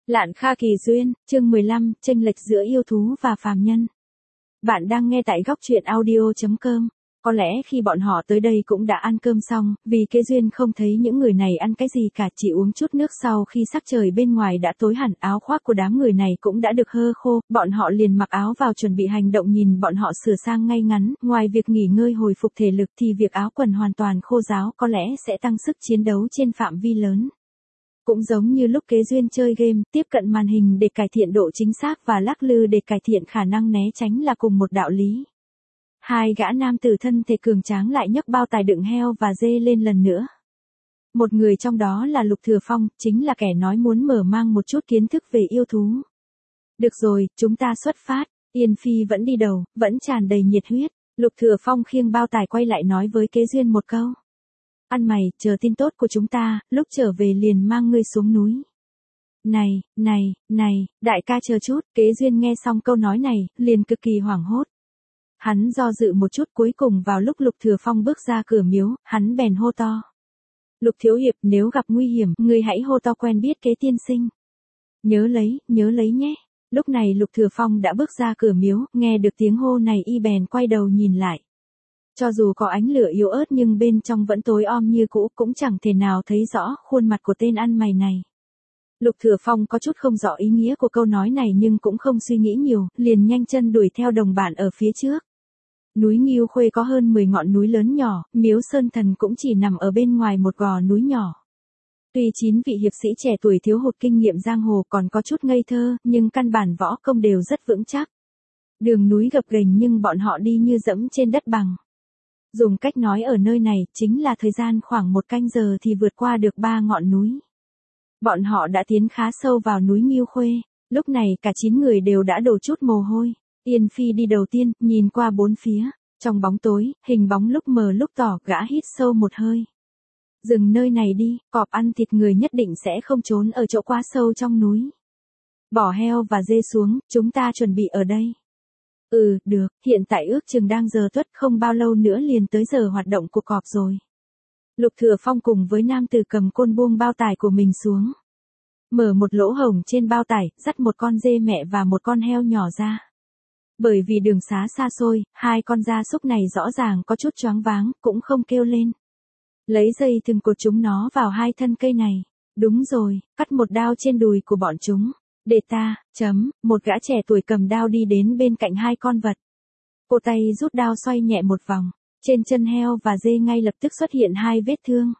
Lạn Kha Kỳ Duyên, chương 15, chênh lệch giữa yêu thú và phàm nhân. Bạn đang nghe tại góc truyện audio.com. Có lẽ khi bọn họ tới đây cũng đã ăn cơm xong, vì Kế Duyên không thấy những người này ăn cái gì cả, chỉ uống chút nước. Sau khi sắc trời bên ngoài đã tối hẳn, áo khoác của đám người này cũng đã được hơ khô, bọn họ liền mặc áo vào chuẩn bị hành động. Nhìn bọn họ sửa sang ngay ngắn, ngoài việc nghỉ ngơi hồi phục thể lực thì việc áo quần hoàn toàn khô ráo có lẽ sẽ tăng sức chiến đấu trên phạm vi lớn. Cũng giống như lúc Kế Duyên chơi game, tiếp cận màn hình để cải thiện độ chính xác và lắc lư để cải thiện khả năng né tránh là cùng một đạo lý. Hai gã nam tử thân thể cường tráng lại nhấc bao tải đựng heo và dê lên lần nữa. Một người trong đó là Lục Thừa Phong, chính là kẻ nói muốn mở mang một chút kiến thức về yêu thú. Được rồi, chúng ta xuất phát. Yên Phi vẫn đi đầu, vẫn tràn đầy nhiệt huyết. Lục Thừa Phong khiêng bao tải quay lại nói với Kế Duyên một câu. Ăn mày, chờ tin tốt của chúng ta, lúc trở về liền mang ngươi xuống núi. Này, đại ca chờ chút. Kế Duyên nghe xong câu nói này, liền cực kỳ hoảng hốt. Hắn do dự một chút, cuối cùng vào lúc Lục Thừa Phong bước ra cửa miếu, hắn bèn hô to. Lục thiếu hiệp, nếu gặp nguy hiểm, ngươi hãy hô to quen biết Kế tiên sinh. Nhớ lấy nhé. Lúc này Lục Thừa Phong đã bước ra cửa miếu, nghe được tiếng hô này y bèn quay đầu nhìn lại. Cho dù có ánh lửa yếu ớt nhưng bên trong vẫn tối om như cũ, cũng chẳng thể nào thấy rõ khuôn mặt của tên ăn mày này. Lục Thừa Phong có chút không rõ ý nghĩa của câu nói này nhưng cũng không suy nghĩ nhiều, liền nhanh chân đuổi theo đồng bạn ở phía trước. Núi Ngưu Khuê có hơn 10 ngọn núi lớn nhỏ, Miếu Sơn Thần cũng chỉ nằm ở bên ngoài một gò núi nhỏ. Tuy 9 vị hiệp sĩ trẻ tuổi thiếu hụt kinh nghiệm giang hồ còn có chút ngây thơ, nhưng căn bản võ công đều rất vững chắc. Đường núi gập ghềnh nhưng bọn họ đi như dẫm trên đất bằng. Dùng cách nói ở nơi này, chính là thời gian khoảng 1 canh giờ thì vượt qua được 3 ngọn núi. Bọn họ đã tiến khá sâu vào núi Ngưu Khuê, lúc này cả 9 người đều đã đổ chút mồ hôi. Yên Phi đi đầu tiên, nhìn qua bốn phía, trong bóng tối, hình bóng lúc mờ lúc tỏ, gã hít sâu một hơi. Dừng nơi này đi, cọp ăn thịt người nhất định sẽ không trốn ở chỗ quá sâu trong núi. Bỏ heo và dê xuống, chúng ta chuẩn bị ở đây. Được, hiện tại ước chừng đang giờ tuất, không bao lâu nữa liền tới giờ hoạt động của cọp rồi. Lục Thừa Phong cùng với nam tử cầm côn buông bao tải của mình xuống. Mở một lỗ hổng trên bao tải, dắt một con dê mẹ và một con heo nhỏ ra. Bởi vì đường xá xa xôi, hai con gia súc này rõ ràng có chút choáng váng, cũng không kêu lên. Lấy dây thừng cột chúng nó vào hai thân cây này. Đúng rồi, cắt một đao trên đùi của bọn chúng. Để ta, một gã trẻ tuổi cầm đao đi đến bên cạnh hai con vật. Cô tay rút đao xoay nhẹ một vòng. Trên chân heo và dê ngay lập tức xuất hiện hai vết thương.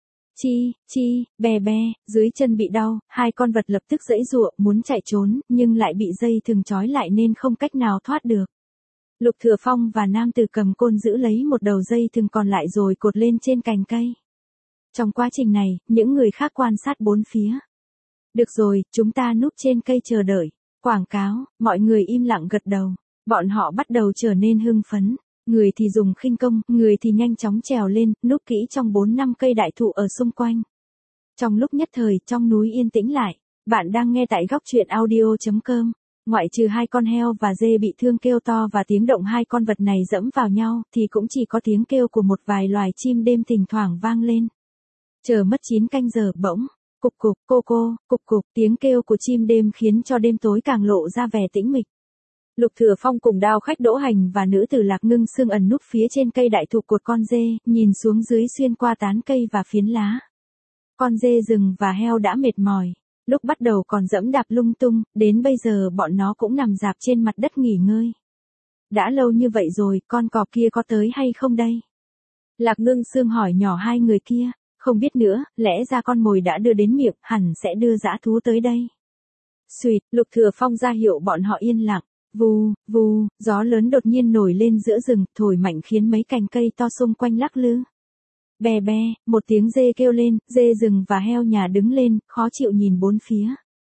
Bè, dưới chân bị đau, hai con vật lập tức giãy giụa muốn chạy trốn, nhưng lại bị dây thừng trói lại nên không cách nào thoát được. Lục Thừa Phong và nam tử cầm côn giữ lấy một đầu dây thừng còn lại rồi cột lên trên cành cây. Trong quá trình này, những người khác quan sát bốn phía. Được rồi, chúng ta núp trên cây chờ đợi. Quảng cáo, mọi người im lặng gật đầu. Bọn họ bắt đầu trở nên hưng phấn. Người thì dùng khinh công, người thì nhanh chóng trèo lên, núp kỹ trong 4-5 cây đại thụ ở xung quanh. Trong lúc nhất thời, trong núi yên tĩnh lại. Bạn đang nghe tại góc truyện audio.com. Ngoại trừ hai con heo và dê bị thương kêu to và tiếng động hai con vật này dẫm vào nhau, thì cũng chỉ có tiếng kêu của một vài loài chim đêm thỉnh thoảng vang lên. Chờ mất 9 canh giờ bỗng, cục, cục, tiếng kêu của chim đêm khiến cho đêm tối càng lộ ra vẻ tĩnh mịch. Lục Thừa Phong cùng đao khách Đỗ Hành và nữ tử Lạc Ngưng Sương ẩn núp phía trên cây đại thụ cột con dê, nhìn xuống dưới xuyên qua tán cây và phiến lá. Con dê rừng và heo đã mệt mỏi, lúc bắt đầu còn dẫm đạp lung tung, đến bây giờ bọn nó cũng nằm rạp trên mặt đất nghỉ ngơi. Đã lâu như vậy rồi, con cọp kia có tới hay không đây? Lạc Ngưng Sương hỏi nhỏ hai người kia, không biết nữa, lẽ ra con mồi đã đưa đến miệng, hẳn sẽ đưa dã thú tới đây. Xuỵt, Lục Thừa Phong ra hiệu bọn họ yên lặng. Vù, gió lớn đột nhiên nổi lên giữa rừng, thổi mạnh khiến mấy cành cây to xung quanh lắc lư. Bè, một tiếng dê kêu lên, dê rừng và heo nhà đứng lên, khó chịu nhìn bốn phía.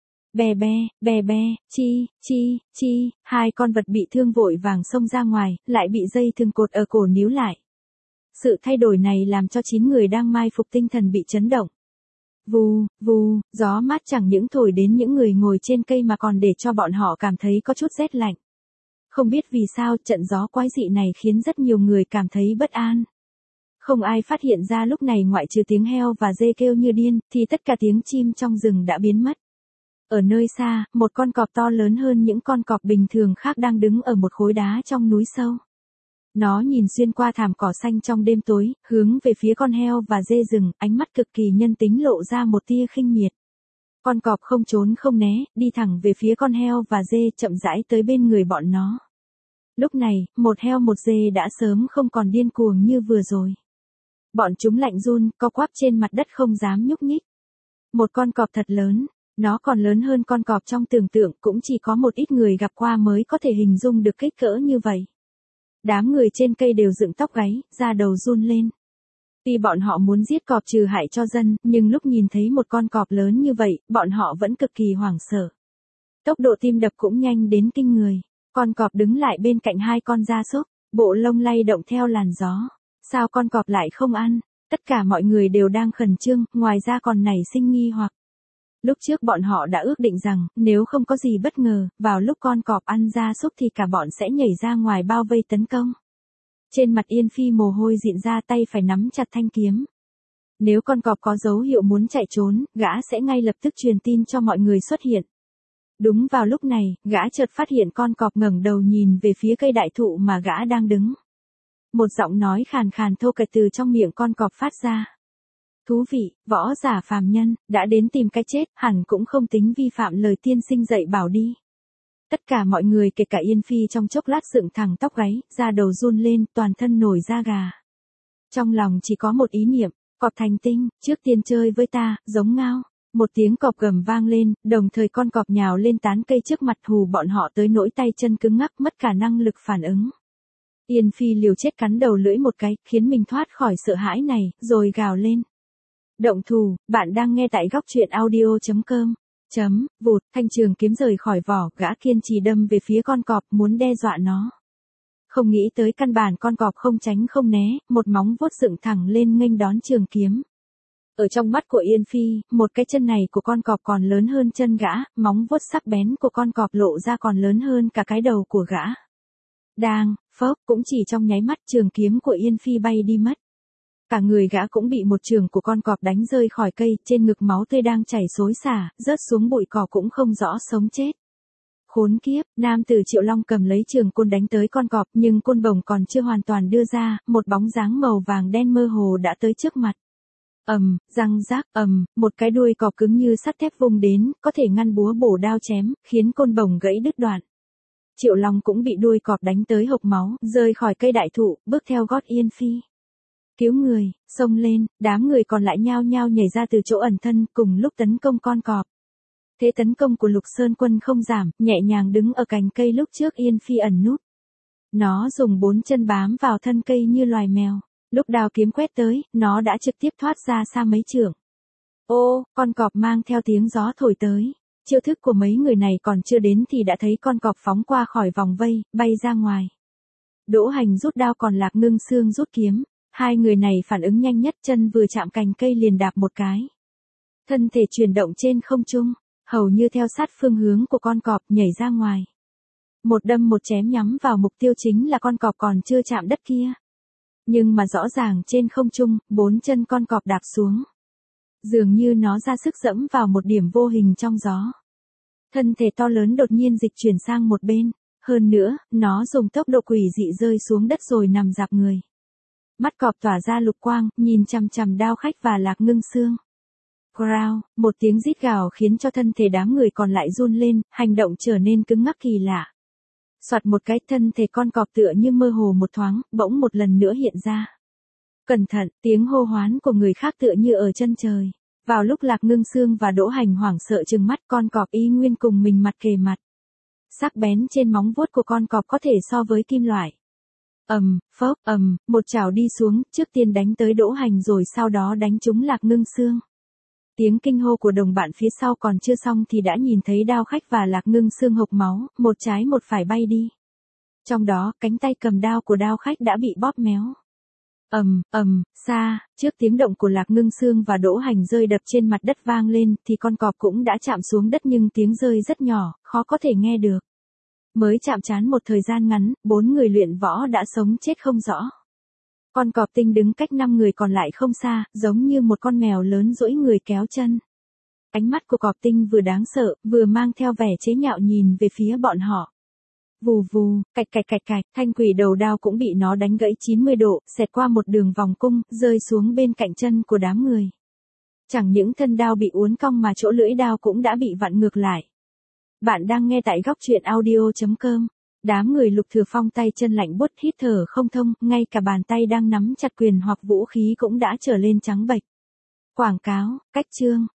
Bè, chi, hai con vật bị thương vội vàng xông ra ngoài, lại bị dây thừng cột ở cổ níu lại. Sự thay đổi này làm cho 9 người đang mai phục tinh thần bị chấn động. Vù, gió mát chẳng những thổi đến những người ngồi trên cây mà còn để cho bọn họ cảm thấy có chút rét lạnh. Không biết vì sao trận gió quái dị này khiến rất nhiều người cảm thấy bất an. Không ai phát hiện ra lúc này ngoại trừ tiếng heo và dê kêu như điên, thì tất cả tiếng chim trong rừng đã biến mất. Ở nơi xa, một con cọp to lớn hơn những con cọp bình thường khác đang đứng ở một khối đá trong núi sâu. Nó nhìn xuyên qua thảm cỏ xanh trong đêm tối, hướng về phía con heo và dê rừng, ánh mắt cực kỳ nhân tính lộ ra một tia khinh miệt. Con cọp không trốn không né, đi thẳng về phía con heo và dê, chậm rãi tới bên người bọn nó. Lúc này, một heo một dê đã sớm không còn điên cuồng như vừa rồi. Bọn chúng lạnh run, co quắp trên mặt đất không dám nhúc nhích. Một con cọp thật lớn, nó còn lớn hơn con cọp trong tưởng tượng, cũng chỉ có một ít người gặp qua mới có thể hình dung được kích cỡ như vậy. Đám người trên cây đều dựng tóc gáy, da đầu run lên. Tuy bọn họ muốn giết cọp trừ hại cho dân, nhưng lúc nhìn thấy một con cọp lớn như vậy, bọn họ vẫn cực kỳ hoảng sợ. Tốc độ tim đập cũng nhanh đến kinh người. Con cọp đứng lại bên cạnh hai con gia súc, bộ lông lay động theo làn gió. Sao con cọp lại không ăn? Tất cả mọi người đều đang khẩn trương, ngoài ra còn nảy sinh nghi hoặc. Lúc trước bọn họ đã ước định rằng, nếu không có gì bất ngờ, vào lúc con cọp ăn gia súc thì cả bọn sẽ nhảy ra ngoài bao vây tấn công. Trên mặt Yên Phi mồ hôi dịn ra, tay phải nắm chặt thanh kiếm. Nếu con cọp có dấu hiệu muốn chạy trốn, gã sẽ ngay lập tức truyền tin cho mọi người xuất hiện. Đúng vào lúc này, gã chợt phát hiện con cọp ngẩng đầu nhìn về phía cây đại thụ mà gã đang đứng. Một giọng nói khàn khàn thô kệch từ trong miệng con cọp phát ra. Thú vị, võ giả phàm nhân, đã đến tìm cái chết, hẳn cũng không tính vi phạm lời tiên sinh dạy bảo đi. Tất cả mọi người kể cả Yên Phi trong chốc lát dựng thẳng tóc gáy, da đầu run lên, toàn thân nổi da gà. Trong lòng chỉ có một ý niệm, cọp thành tinh, trước tiên chơi với ta, giống ngao. Một tiếng cọp gầm vang lên, đồng thời con cọp nhào lên tán cây trước mặt hù bọn họ tới nỗi tay chân cứng ngắc, mất cả năng lực phản ứng. Yên Phi liều chết cắn đầu lưỡi một cái, khiến mình thoát khỏi sợ hãi này, rồi gào lên. Động thủ, bạn đang nghe tại góc truyện audio.com. Vụt, thanh trường kiếm rời khỏi vỏ, gã kiên trì đâm về phía con cọp, muốn đe dọa nó. Không nghĩ tới căn bản con cọp không tránh không né, một móng vuốt dựng thẳng lên nghênh đón trường kiếm. Ở trong mắt của Yên Phi, một cái chân này của con cọp còn lớn hơn chân gã, móng vuốt sắc bén của con cọp lộ ra còn lớn hơn cả cái đầu của gã. Đang, phốc, cũng chỉ trong nháy mắt trường kiếm của Yên Phi bay đi mất. Cả người gã cũng bị một trường của con cọp đánh rơi khỏi cây, trên ngực máu tươi đang chảy xối xả, rớt xuống bụi cỏ cũng không rõ sống chết. Khốn kiếp, nam tử Triệu Long cầm lấy trường côn đánh tới con cọp, nhưng côn bổng còn chưa hoàn toàn đưa ra, một bóng dáng màu vàng đen mơ hồ đã tới trước mặt. Răng rác, một cái đuôi cọp cứng như sắt thép vung đến, có thể ngăn búa bổ đao chém, khiến côn bổng gãy đứt đoạn. Triệu Long cũng bị đuôi cọp đánh tới hộc máu, rơi khỏi cây đại thụ, bước theo gót Yên Phi. Cứu người, xông lên, đám người còn lại nhao nhao nhảy ra từ chỗ ẩn thân, cùng lúc tấn công con cọp. Thế tấn công của Lục Sơn Quân không giảm, nhẹ nhàng đứng ở cành cây lúc trước Yên Phi ẩn núp. Nó dùng 4 chân bám vào thân cây như loài mèo. Lúc đao kiếm quét tới, nó đã trực tiếp thoát ra xa mấy trượng. Ô, con cọp mang theo tiếng gió thổi tới. Chiêu thức của mấy người này còn chưa đến thì đã thấy con cọp phóng qua khỏi vòng vây, bay ra ngoài. Đỗ Hành rút đao còn Lạc Ngưng Xương rút kiếm. Hai người này phản ứng nhanh nhất, chân vừa chạm cành cây liền đạp một cái. Thân thể chuyển động trên không trung, hầu như theo sát phương hướng của con cọp nhảy ra ngoài. Một đâm một chém nhắm vào mục tiêu chính là con cọp còn chưa chạm đất kia. Nhưng mà rõ ràng trên không trung, 4 chân con cọp đạp xuống. Dường như nó ra sức dẫm vào một điểm vô hình trong gió. Thân thể to lớn đột nhiên dịch chuyển sang một bên. Hơn nữa, nó dùng tốc độ quỷ dị rơi xuống đất rồi nằm rạp người. Mắt cọp tỏa ra lục quang, nhìn chằm chằm Đao Khách và Lạc Ngưng Xương. Growl, một tiếng rít gào khiến cho thân thể đám người còn lại run lên, hành động trở nên cứng ngắc kỳ lạ. Soạt một cái, thân thể con cọp tựa như mơ hồ một thoáng, bỗng một lần nữa hiện ra. Cẩn thận, tiếng hô hoán của người khác tựa như ở chân trời. Vào lúc Lạc Ngưng Xương và Đỗ Hành hoảng sợ trừng mắt, con cọp y nguyên cùng mình mặt kề mặt. Sắc bén trên móng vuốt của con cọp có thể so với kim loại. Phốc, một chảo đi xuống, trước tiên đánh tới Đỗ Hành rồi sau đó đánh trúng Lạc Ngưng Xương. Tiếng kinh hô của đồng bạn phía sau còn chưa xong thì đã nhìn thấy Đao Khách và Lạc Ngưng Xương hộc máu, một trái một phải bay đi. Trong đó, cánh tay cầm đao của Đao Khách đã bị bóp méo. Xa, trước tiếng động của Lạc Ngưng Xương và Đỗ Hành rơi đập trên mặt đất vang lên thì con cọp cũng đã chạm xuống đất nhưng tiếng rơi rất nhỏ, khó có thể nghe được. Mới chạm trán một thời gian ngắn, 4 người luyện võ đã sống chết không rõ. Con cọp tinh đứng cách 5 người còn lại không xa, giống như một con mèo lớn duỗi người kéo chân. Ánh mắt của cọp tinh vừa đáng sợ, vừa mang theo vẻ chế nhạo nhìn về phía bọn họ. Vù vù, cạch cạch cạch cạch, thanh quỷ đầu đao cũng bị nó đánh gãy 90 độ, xẹt qua một đường vòng cung, rơi xuống bên cạnh chân của đám người. Chẳng những thân đao bị uốn cong mà chỗ lưỡi đao cũng đã bị vặn ngược lại. Bạn đang nghe tại góc truyện audio.com. Đám người Lục Thừa Phong tay chân lạnh buốt hít thở không thông, ngay cả bàn tay đang nắm chặt quyền hoặc vũ khí cũng đã trở lên trắng bệch. Quảng cáo, cách chương.